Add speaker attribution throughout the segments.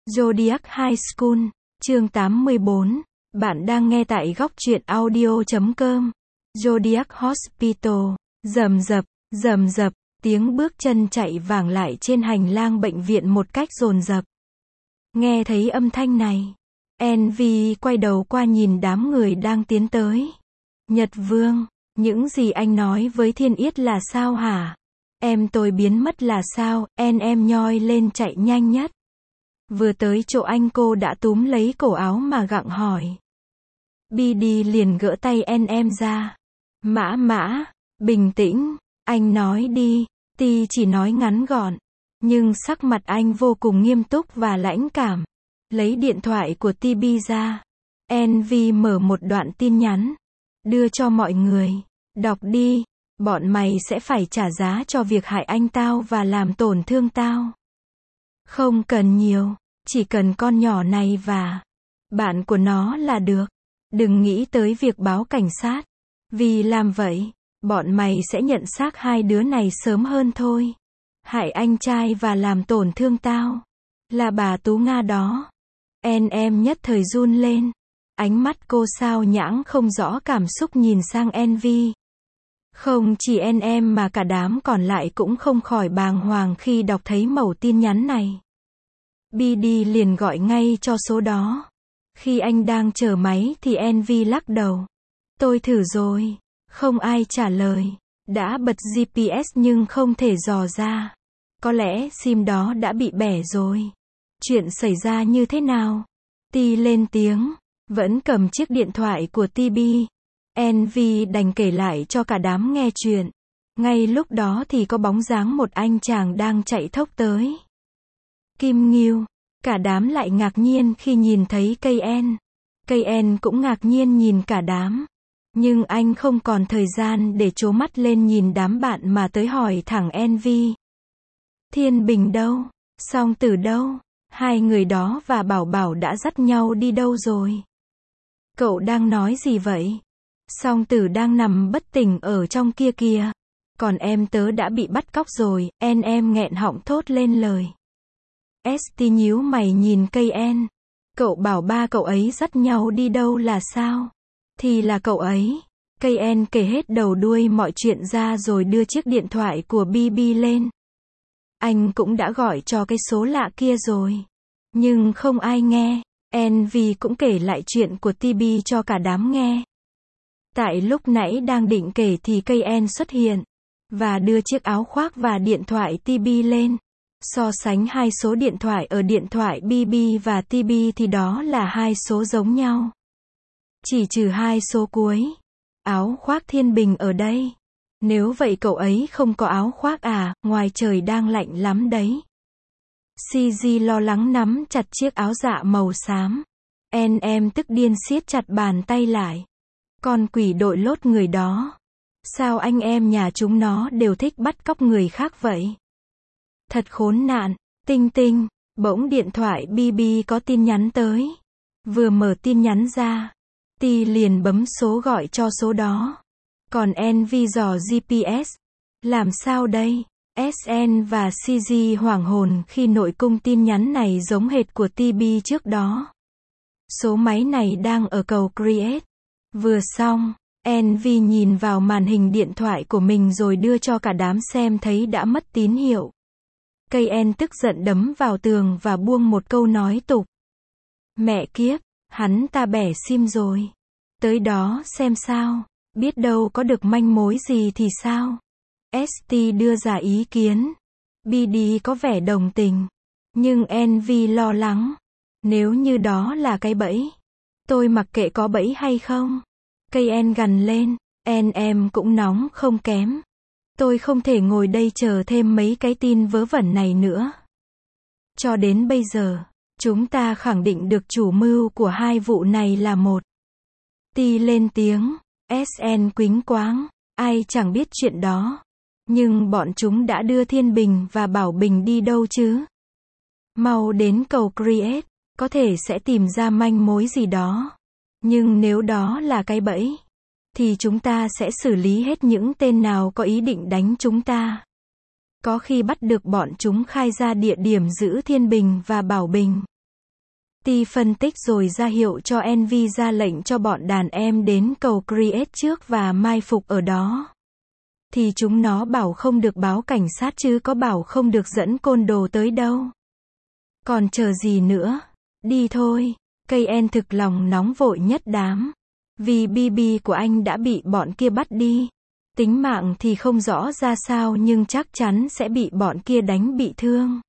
Speaker 1: Zodiac High School, chương 84. Bạn đang nghe tại góc truyện audio.com. Zodiac Hospital. Rầm rập, tiếng bước chân chạy vàng lại trên hành lang bệnh viện một cách dồn dập. Nghe thấy âm thanh này, Envy quay đầu qua nhìn đám người đang tiến tới. Nhật Vương, những gì anh nói với Thiên Yết là sao hả? Em tôi biến mất là sao? Em nhoi lên chạy nhanh nhất. Vừa tới chỗ anh cô đã túm lấy cổ áo mà gặng hỏi. BD liền gỡ tay em ra. Mã, bình tĩnh, anh nói đi. T chỉ nói ngắn gọn, nhưng sắc mặt anh vô cùng nghiêm túc và lãnh cảm. Lấy điện thoại của TB ra. Envy mở một đoạn tin nhắn. Đưa cho mọi người. Đọc đi. Bọn mày sẽ phải trả giá cho việc hại anh tao và làm tổn thương tao. Không cần nhiều, chỉ cần con nhỏ này và bạn của nó là được. Đừng nghĩ tới việc báo cảnh sát. Vì làm vậy, bọn mày sẽ nhận xác hai đứa này sớm hơn thôi. Hại anh trai và làm tổn thương tao. Là bà Tú Nga đó. Em nhất thời run lên. Ánh mắt cô sao nhãng không rõ cảm xúc nhìn sang Envy. Không chỉ em mà cả đám còn lại cũng không khỏi bàng hoàng khi đọc thấy mẩu tin nhắn này. BD liền gọi ngay cho số đó. Khi anh đang chờ máy thì Envy lắc đầu. Tôi thử rồi, không ai trả lời. Đã bật GPS nhưng không thể dò ra. Có lẽ sim đó đã bị bẻ rồi. Chuyện xảy ra như thế nào? T lên tiếng, vẫn cầm chiếc điện thoại của TB. Envy đành kể lại cho cả đám nghe chuyện. Ngay lúc đó thì có bóng dáng một anh chàng đang chạy thốc tới. Kim Nghiêu. Cả đám lại ngạc nhiên khi nhìn thấy KN. KN cũng ngạc nhiên nhìn cả đám. Nhưng anh không còn thời gian để trố mắt lên nhìn đám bạn mà tới hỏi thẳng Envy. Thiên Bình đâu? Song Tử đâu? Hai người đó và Bảo Bảo đã dắt nhau đi đâu rồi? Cậu đang nói gì vậy? Song Tử đang nằm bất tỉnh ở trong kia kìa. Còn em tớ đã bị bắt cóc rồi. Em nghẹn họng thốt lên lời. ST nhíu mày nhìn KN. Cậu bảo ba cậu ấy dắt nhau đi đâu là sao? Thì là cậu ấy. KN kể hết đầu đuôi mọi chuyện ra rồi đưa chiếc điện thoại của BB lên. Anh cũng đã gọi cho cái số lạ kia rồi. Nhưng không ai nghe. Envy cũng kể lại chuyện của TB cho cả đám nghe. Tại lúc nãy đang định kể thì KN xuất hiện. Và đưa chiếc áo khoác và điện thoại TB lên. So sánh hai số điện thoại ở điện thoại BB và TB thì đó là hai số giống nhau. Chỉ trừ hai số cuối. Áo khoác Thiên Bình ở đây. Nếu vậy cậu ấy không có áo khoác à, ngoài trời đang lạnh lắm đấy. CG lo lắng nắm chặt chiếc áo dạ màu xám. Em tức điên siết chặt bàn tay lại. Con quỷ đội lốt người đó. Sao anh em nhà chúng nó đều thích bắt cóc người khác vậy? Thật khốn nạn. Tinh, bỗng điện thoại BB có tin nhắn tới. Vừa mở tin nhắn ra, T liền bấm số gọi cho số đó. Còn Envy dò GPS. Làm sao đây? SN và CG hoảng hồn khi nội cung tin nhắn này giống hệt của TB trước đó. Số máy này đang ở cầu Create. Vừa xong, Envy nhìn vào màn hình điện thoại của mình rồi đưa cho cả đám xem thấy đã mất tín hiệu. KN tức giận đấm vào tường và buông một câu nói tục. Mẹ kiếp, hắn ta bẻ sim rồi. Tới đó xem sao, biết đâu có được manh mối gì thì sao. ST đưa ra ý kiến. BD có vẻ đồng tình. Nhưng Envy lo lắng. Nếu như đó là cái bẫy. Tôi mặc kệ có bẫy hay không. KN gằn lên. Em cũng nóng không kém. Tôi không thể ngồi đây chờ thêm mấy cái tin vớ vẩn này nữa. Cho đến bây giờ, chúng ta khẳng định được chủ mưu của hai vụ này là một. T lên tiếng. SN quính quáng. Ai chẳng biết chuyện đó. Nhưng bọn chúng đã đưa Thiên Bình và Bảo Bình đi đâu chứ? Mau đến cầu Create, có thể sẽ tìm ra manh mối gì đó. Nhưng nếu đó là cái bẫy, thì chúng ta sẽ xử lý hết những tên nào có ý định đánh chúng ta. Có khi bắt được bọn chúng khai ra địa điểm giữ Thiên Bình và Bảo Bình. T phân tích rồi ra hiệu cho Envy ra lệnh cho bọn đàn em đến cầu Create trước và mai phục ở đó. Thì chúng nó bảo không được báo cảnh sát chứ có bảo không được dẫn côn đồ tới đâu. Còn chờ gì nữa? Đi thôi. KN thực lòng nóng vội nhất đám. Vì BB của anh đã bị bọn kia bắt đi. Tính mạng thì không rõ ra sao nhưng chắc chắn sẽ bị bọn kia đánh bị thương.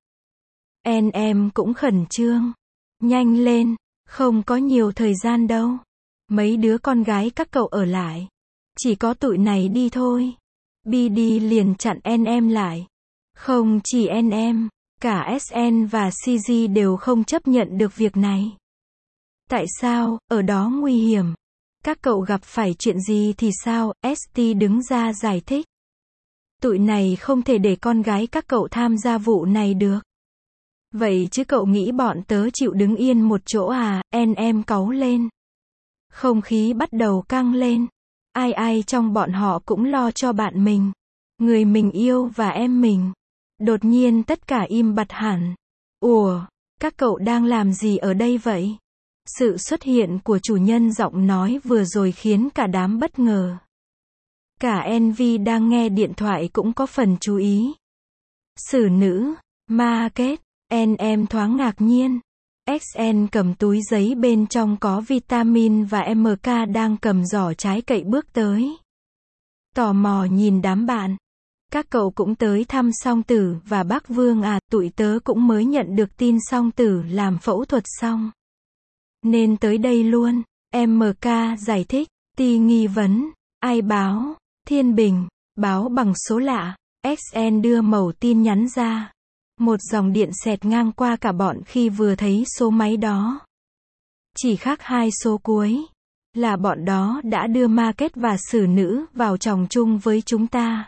Speaker 1: Em cũng khẩn trương. Nhanh lên, không có nhiều thời gian đâu. Mấy đứa con gái các cậu ở lại. Chỉ có tụi này đi thôi. BD liền chặn em lại. Không chỉ em, cả SN và CG đều không chấp nhận được việc này. Tại sao, ở đó nguy hiểm. Các cậu gặp phải chuyện gì thì sao, ST đứng ra giải thích. Tụi này không thể để con gái các cậu tham gia vụ này được. Vậy chứ cậu nghĩ bọn tớ chịu đứng yên một chỗ à, em cáu lên. Không khí bắt đầu căng lên. Ai trong bọn họ cũng lo cho bạn mình. Người mình yêu và em mình. Đột nhiên tất cả im bặt hẳn. Ủa, các cậu đang làm gì ở đây vậy? Sự xuất hiện của chủ nhân giọng nói vừa rồi khiến cả đám bất ngờ. Cả Envy đang nghe điện thoại cũng có phần chú ý. Xử nữ, market, em thoáng ngạc nhiên. XN cầm túi giấy bên trong có vitamin và MK đang cầm giỏ trái cậy bước tới. Tò mò nhìn đám bạn. Các cậu cũng tới thăm Song Tử và bác Vương à, tụi tớ cũng mới nhận được tin Song Tử làm phẫu thuật xong. Nên tới đây luôn. MK giải thích. Ti nghi vấn. Ai báo? Thiên Bình. Báo bằng số lạ. XN đưa mẩu tin nhắn ra. Một dòng điện xẹt ngang qua cả bọn khi vừa thấy số máy đó. Chỉ khác 2 số cuối. Là bọn đó đã đưa market và xử nữ vào chồng chung với chúng ta.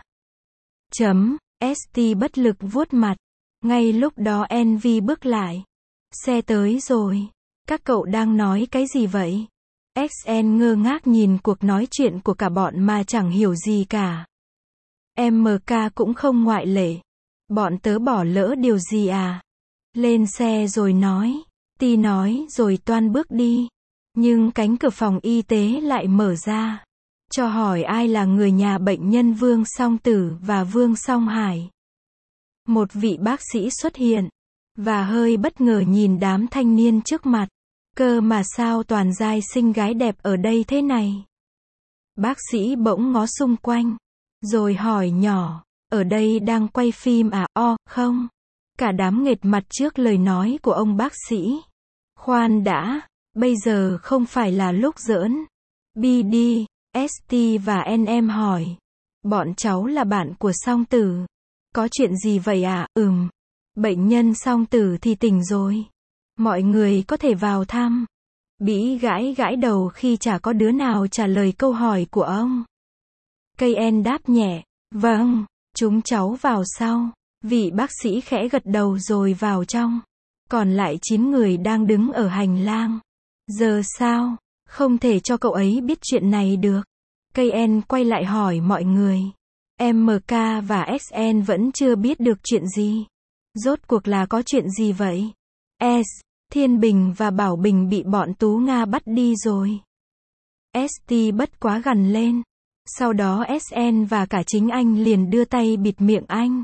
Speaker 1: ST bất lực vuốt mặt. Ngay lúc đó Envy bước lại. Xe tới rồi. Các cậu đang nói cái gì vậy? XN ngơ ngác nhìn cuộc nói chuyện của cả bọn mà chẳng hiểu gì cả. MK cũng không ngoại lệ. Bọn tớ bỏ lỡ điều gì à? Lên xe rồi nói. Ti nói rồi toan bước đi. Nhưng cánh cửa phòng y tế lại mở ra. Cho hỏi ai là người nhà bệnh nhân Vương Song Tử và Vương Song Hải. Một vị bác sĩ xuất hiện. Và hơi bất ngờ nhìn đám thanh niên trước mặt. Cơ mà sao toàn giai xinh gái đẹp ở đây thế này? Bác sĩ bỗng ngó xung quanh. Rồi hỏi nhỏ. Ở đây đang quay phim à? Không. Cả đám nghệt mặt trước lời nói của ông bác sĩ. Khoan đã. Bây giờ không phải là lúc giỡn. BD, ST và NM hỏi. Bọn cháu là bạn của Song Tử. Có chuyện gì vậy à? Bệnh nhân Song Tử thì tỉnh rồi. Mọi người có thể vào thăm. Bĩ gãi đầu khi chả có đứa nào trả lời câu hỏi của ông. KN đáp nhẹ. Vâng, chúng cháu vào sau. Vị bác sĩ khẽ gật đầu rồi vào trong. Còn lại 9 người đang đứng ở hành lang. Giờ sao? Không thể cho cậu ấy biết chuyện này được. KN quay lại hỏi mọi người. MK và SN vẫn chưa biết được chuyện gì. Rốt cuộc là có chuyện gì vậy? Thiên Bình và Bảo Bình bị bọn Tú Nga bắt đi rồi. ST bất quá gằn lên. Sau đó SN và cả chính anh liền đưa tay bịt miệng anh.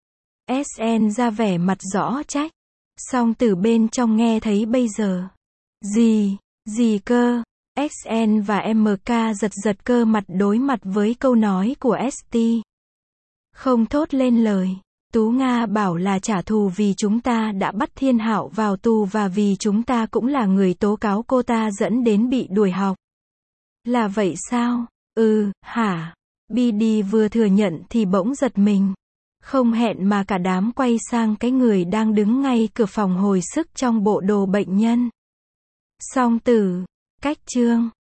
Speaker 1: SN ra vẻ mặt rõ trách. Song Tử bên trong nghe thấy bây giờ. Gì cơ? SN và MK giật cơ mặt đối mặt với câu nói của ST. Không thốt lên lời. Tú Nga bảo là trả thù vì chúng ta đã bắt Thiên Hạo vào tù và vì chúng ta cũng là người tố cáo cô ta dẫn đến bị đuổi học. Là vậy sao? Hả? BD vừa thừa nhận thì bỗng giật mình. Không hẹn mà cả đám quay sang cái người đang đứng ngay cửa phòng hồi sức trong bộ đồ bệnh nhân. Song Tử. Cách chương